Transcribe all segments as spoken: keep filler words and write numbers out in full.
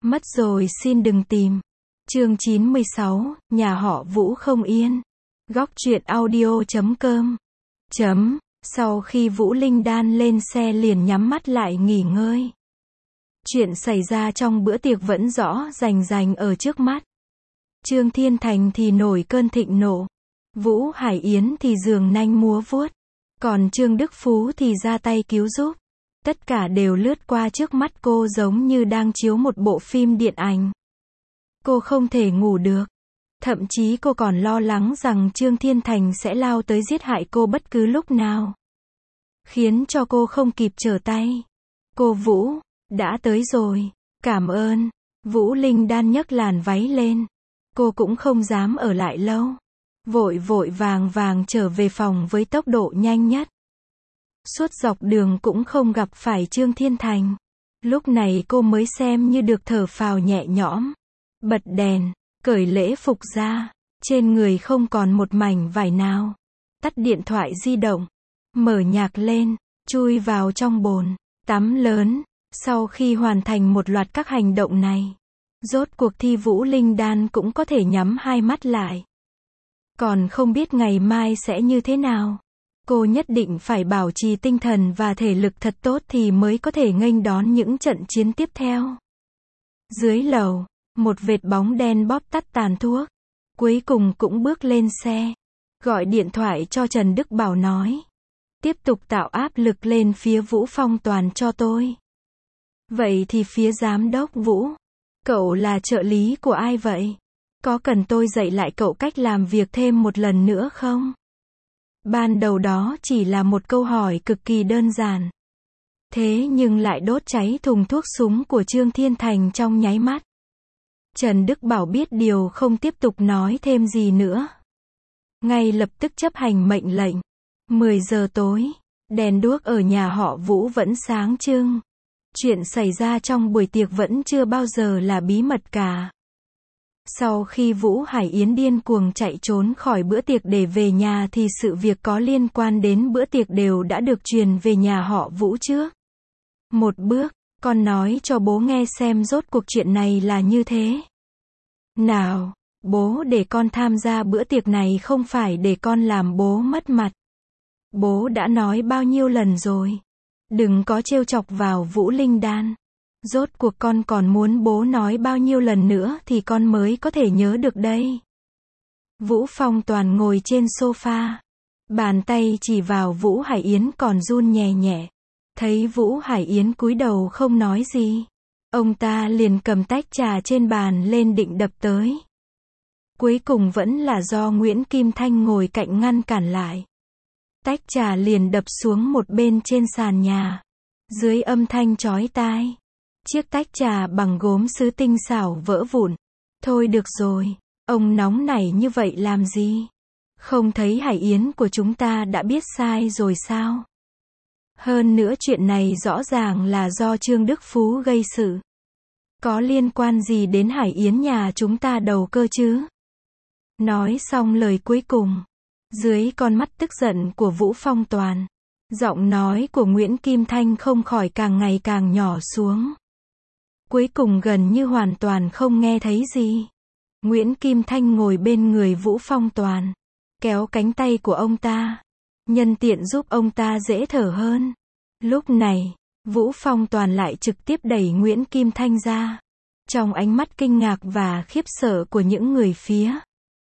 Mất rồi xin đừng tìm. Chương chín mươi sáu, nhà họ Vũ không yên. Góc truyện audio chấm com. Chấm. Sau khi Vũ Linh Đan lên xe liền nhắm mắt lại nghỉ ngơi. Chuyện xảy ra trong bữa tiệc vẫn rõ rành rành ở trước mắt. Trương Thiên Thành thì nổi cơn thịnh nộ. Vũ Hải Yến thì giường nanh múa vuốt. Còn Trương Đức Phú thì ra tay cứu giúp. Tất cả đều lướt qua trước mắt cô giống như đang chiếu một bộ phim điện ảnh. Cô không thể ngủ được. Thậm chí cô còn lo lắng rằng Trương Thiên Thành sẽ lao tới giết hại cô bất cứ lúc nào. Khiến cho cô không kịp trở tay. Cô Vũ, đã tới rồi. Cảm ơn. Vũ Linh Đan nhấc làn váy lên. Cô cũng không dám ở lại lâu. Vội vội vàng vàng trở về phòng với tốc độ nhanh nhất. Suốt dọc đường cũng không gặp phải Trương Thiên Thành. Lúc này cô mới xem như được thở phào nhẹ nhõm. Bật đèn, cởi lễ phục ra. Trên người không còn một mảnh vải nào. Tắt điện thoại di động. Mở nhạc lên, chui vào trong bồn, tắm lớn. Sau khi hoàn thành một loạt các hành động này, rốt cuộc thì Vũ Linh Đan cũng có thể nhắm hai mắt lại. Còn không biết ngày mai sẽ như thế nào. Cô nhất định phải bảo trì tinh thần và thể lực thật tốt thì mới có thể nghênh đón những trận chiến tiếp theo. Dưới lầu, một vệt bóng đen bóp tắt tàn thuốc. Cuối cùng cũng bước lên xe. Gọi điện thoại cho Trần Đức Bảo nói. Tiếp tục tạo áp lực lên phía Vũ Phong Toàn cho tôi. Vậy thì phía giám đốc Vũ, cậu là trợ lý của ai vậy? Có cần tôi dạy lại cậu cách làm việc thêm một lần nữa không? Ban đầu đó chỉ là một câu hỏi cực kỳ đơn giản. Thế nhưng lại đốt cháy thùng thuốc súng của Trương Thiên Thành trong nháy mắt. Trần Đức Bảo biết điều không tiếp tục nói thêm gì nữa. Ngay lập tức chấp hành mệnh lệnh. mười giờ tối, đèn đuốc ở nhà họ Vũ vẫn sáng trưng. Chuyện xảy ra trong buổi tiệc vẫn chưa bao giờ là bí mật cả. Sau khi Vũ Hải Yến điên cuồng chạy trốn khỏi bữa tiệc để về nhà thì sự việc có liên quan đến bữa tiệc đều đã được truyền về nhà họ Vũ trước. Một bước, con nói cho bố nghe xem rốt cuộc chuyện này là như thế nào. Bố để con tham gia bữa tiệc này không phải để con làm bố mất mặt. Bố đã nói bao nhiêu lần rồi. Đừng có trêu chọc vào Vũ Linh Đan. Rốt cuộc con còn muốn bố nói bao nhiêu lần nữa thì con mới có thể nhớ được đây. Vũ Phong Toàn ngồi trên sofa. Bàn tay chỉ vào Vũ Hải Yến còn run nhẹ nhẹ. Thấy Vũ Hải Yến cúi đầu không nói gì. Ông ta liền cầm tách trà trên bàn lên định đập tới. Cuối cùng vẫn là do Nguyễn Kim Thanh ngồi cạnh ngăn cản lại. Tách trà liền đập xuống một bên trên sàn nhà. Dưới âm thanh chói tai. Chiếc tách trà bằng gốm sứ tinh xảo vỡ vụn. Thôi được rồi, ông nóng nảy như vậy làm gì? Không thấy Hải Yến của chúng ta đã biết sai rồi sao? Hơn nữa chuyện này rõ ràng là do Trương Đức Phú gây sự. Có liên quan gì đến Hải Yến nhà chúng ta đầu cơ chứ? Nói xong lời cuối cùng. Dưới con mắt tức giận của Vũ Phong Toàn, giọng nói của Nguyễn Kim Thanh không khỏi càng ngày càng nhỏ xuống. Cuối cùng gần như hoàn toàn không nghe thấy gì. Nguyễn Kim Thanh ngồi bên người Vũ Phong Toàn, kéo cánh tay của ông ta, nhân tiện giúp ông ta dễ thở hơn. Lúc này, Vũ Phong Toàn lại trực tiếp đẩy Nguyễn Kim Thanh ra. Trong ánh mắt kinh ngạc và khiếp sợ của những người phía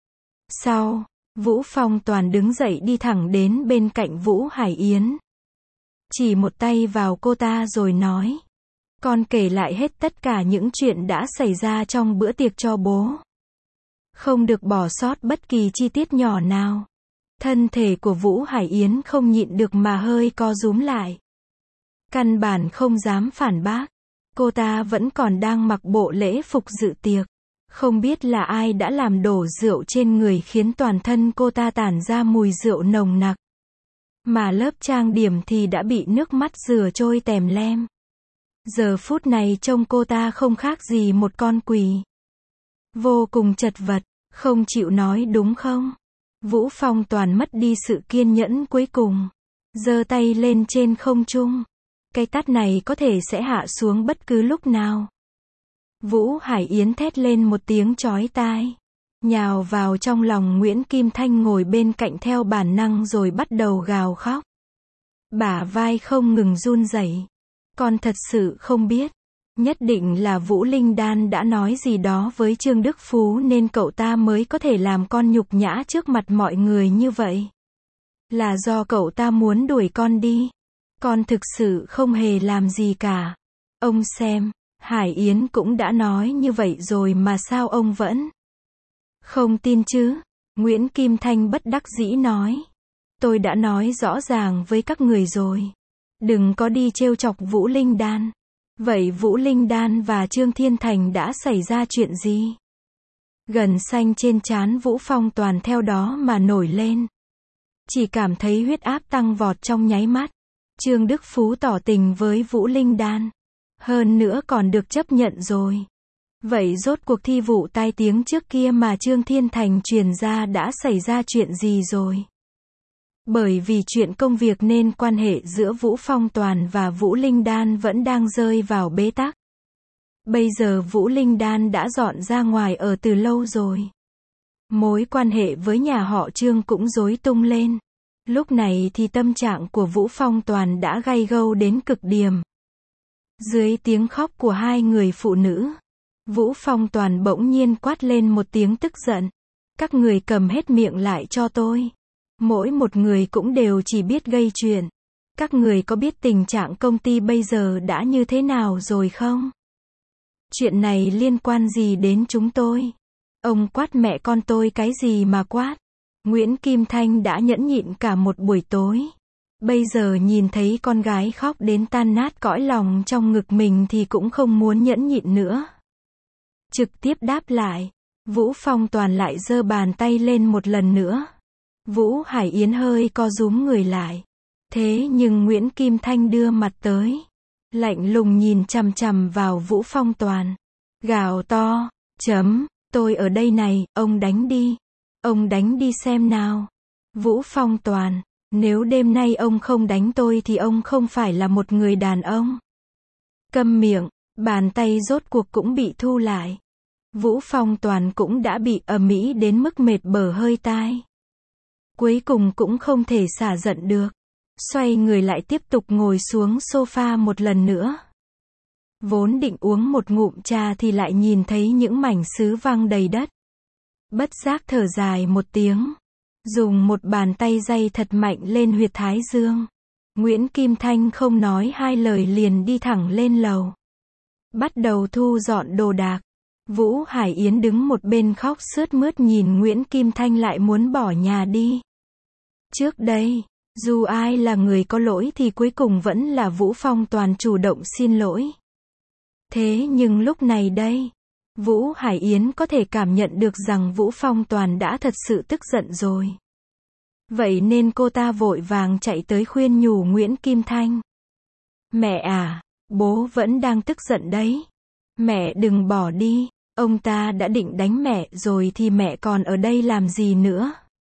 sau, Vũ Phong Toàn đứng dậy đi thẳng đến bên cạnh Vũ Hải Yến. Chỉ một tay vào cô ta rồi nói. Con kể lại hết tất cả những chuyện đã xảy ra trong bữa tiệc cho bố. Không được bỏ sót bất kỳ chi tiết nhỏ nào. Thân thể của Vũ Hải Yến không nhịn được mà hơi co rúm lại. Căn bản không dám phản bác. Cô ta vẫn còn đang mặc bộ lễ phục dự tiệc. Không biết là ai đã làm đổ rượu trên người khiến toàn thân cô ta tản ra mùi rượu nồng nặc. Mà lớp trang điểm thì đã bị nước mắt rửa trôi tèm lem. Giờ phút này trông cô ta không khác gì một con quỷ. Vô cùng chật vật, không chịu nói đúng không? Vũ Phong Toàn mất đi sự kiên nhẫn cuối cùng. Giơ tay lên trên không trung. Cái tát này có thể sẽ hạ xuống bất cứ lúc nào. Vũ Hải Yến thét lên một tiếng chói tai. Nhào vào trong lòng Nguyễn Kim Thanh ngồi bên cạnh theo bản năng rồi bắt đầu gào khóc. Bả vai không ngừng run rẩy. Con thật sự không biết. Nhất định là Vũ Linh Đan đã nói gì đó với Trương Đức Phú nên cậu ta mới có thể làm con nhục nhã trước mặt mọi người như vậy. Là do cậu ta muốn đuổi con đi. Con thực sự không hề làm gì cả. Ông xem, Hải Yến cũng đã nói như vậy rồi mà sao ông vẫn không tin chứ? Nguyễn Kim Thanh bất đắc dĩ nói. Tôi đã nói rõ ràng với các người rồi. Đừng có đi trêu chọc Vũ Linh Đan. Vậy Vũ Linh Đan và Trương Thiên Thành đã xảy ra chuyện gì? Gần xanh trên trán Vũ Phong Toàn theo đó mà nổi lên. Chỉ cảm thấy huyết áp tăng vọt trong nháy mắt. Trương Đức Phú tỏ tình với Vũ Linh Đan. Hơn nữa còn được chấp nhận rồi. Vậy rốt cuộc thi vụ tai tiếng trước kia mà Trương Thiên Thành truyền ra đã xảy ra chuyện gì rồi? Bởi vì chuyện công việc nên quan hệ giữa Vũ Phong Toàn và Vũ Linh Đan vẫn đang rơi vào bế tắc. Bây giờ Vũ Linh Đan đã dọn ra ngoài ở từ lâu rồi. Mối quan hệ với nhà họ Trương cũng rối tung lên. Lúc này thì tâm trạng của Vũ Phong Toàn đã gay gâu đến cực điểm. Dưới tiếng khóc của hai người phụ nữ, Vũ Phong Toàn bỗng nhiên quát lên một tiếng tức giận. Các người cầm hết miệng lại cho tôi. Mỗi một người cũng đều chỉ biết gây chuyện. Các người có biết tình trạng công ty bây giờ đã như thế nào rồi không? Chuyện này liên quan gì đến chúng tôi? Ông quát mẹ con tôi cái gì mà quát? Nguyễn Kim Thanh đã nhẫn nhịn cả một buổi tối. Bây giờ nhìn thấy con gái khóc đến tan nát cõi lòng trong ngực mình thì cũng không muốn nhẫn nhịn nữa. Trực tiếp đáp lại. Vũ Phong Toàn lại giơ bàn tay lên một lần nữa. Vũ Hải Yến hơi co rúm người lại. Thế nhưng Nguyễn Kim Thanh đưa mặt tới. Lạnh lùng nhìn chằm chằm vào Vũ Phong Toàn. Gào to. Chấm. Tôi ở đây này, ông đánh đi. Ông đánh đi xem nào. Vũ Phong Toàn. Nếu đêm nay ông không đánh tôi thì ông không phải là một người đàn ông. Câm miệng. Bàn tay rốt cuộc cũng bị thu lại. Vũ Phong Toàn cũng đã bị ầm ĩ đến mức mệt bở hơi tai. Cuối cùng cũng không thể xả giận được. Xoay người lại tiếp tục ngồi xuống sofa một lần nữa. Vốn định uống một ngụm trà thì lại nhìn thấy những mảnh sứ văng đầy đất. Bất giác thở dài một tiếng. Dùng một bàn tay day thật mạnh lên huyệt thái dương. Nguyễn Kim Thanh không nói hai lời liền đi thẳng lên lầu. Bắt đầu thu dọn đồ đạc. Vũ Hải Yến đứng một bên khóc sướt mướt nhìn Nguyễn Kim Thanh lại muốn bỏ nhà đi. Trước đây, dù ai là người có lỗi thì cuối cùng vẫn là Vũ Phong Toàn chủ động xin lỗi. Thế nhưng lúc này đây, Vũ Hải Yến có thể cảm nhận được rằng Vũ Phong Toàn đã thật sự tức giận rồi. Vậy nên cô ta vội vàng chạy tới khuyên nhủ Nguyễn Kim Thanh. Mẹ à, bố vẫn đang tức giận đấy. Mẹ đừng bỏ đi, ông ta đã định đánh mẹ rồi thì mẹ còn ở đây làm gì nữa.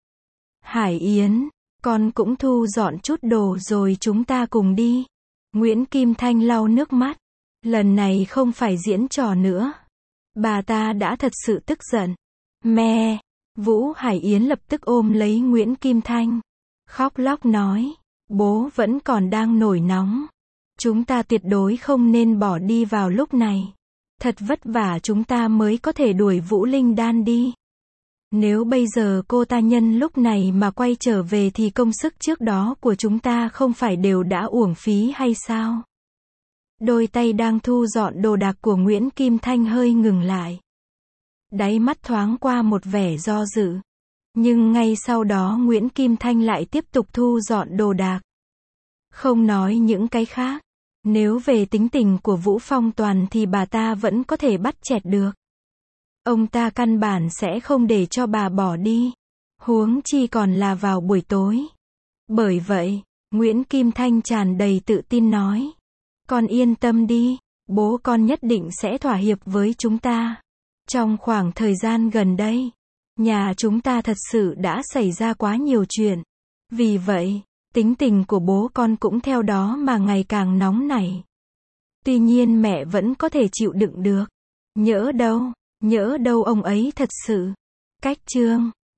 Hải Yến, con cũng thu dọn chút đồ rồi chúng ta cùng đi. Nguyễn Kim Thanh lau nước mắt. Lần này không phải diễn trò nữa. Bà ta đã thật sự tức giận. Mẹ! Vũ Hải Yến lập tức ôm lấy Nguyễn Kim Thanh. Khóc lóc nói. Bố vẫn còn đang nổi nóng. Chúng ta tuyệt đối không nên bỏ đi vào lúc này. Thật vất vả chúng ta mới có thể đuổi Vũ Linh Đan đi. Nếu bây giờ cô ta nhân lúc này mà quay trở về thì công sức trước đó của chúng ta không phải đều đã uổng phí hay sao? Đôi tay đang thu dọn đồ đạc của Nguyễn Kim Thanh hơi ngừng lại. Đáy mắt thoáng qua một vẻ do dự. Nhưng ngay sau đó Nguyễn Kim Thanh lại tiếp tục thu dọn đồ đạc. Không nói những cái khác. Nếu về tính tình của Vũ Phong Toàn thì bà ta vẫn có thể bắt chẹt được. Ông ta căn bản sẽ không để cho bà bỏ đi. Huống chi còn là vào buổi tối. Bởi vậy, Nguyễn Kim Thanh tràn đầy tự tin nói. Con yên tâm đi, bố con nhất định sẽ thỏa hiệp với chúng ta. Trong khoảng thời gian gần đây, nhà chúng ta thật sự đã xảy ra quá nhiều chuyện. Vì vậy, tính tình của bố con cũng theo đó mà ngày càng nóng nảy. Tuy nhiên mẹ vẫn có thể chịu đựng được. Nhỡ đâu, nhỡ đâu ông ấy thật sự. Cách chương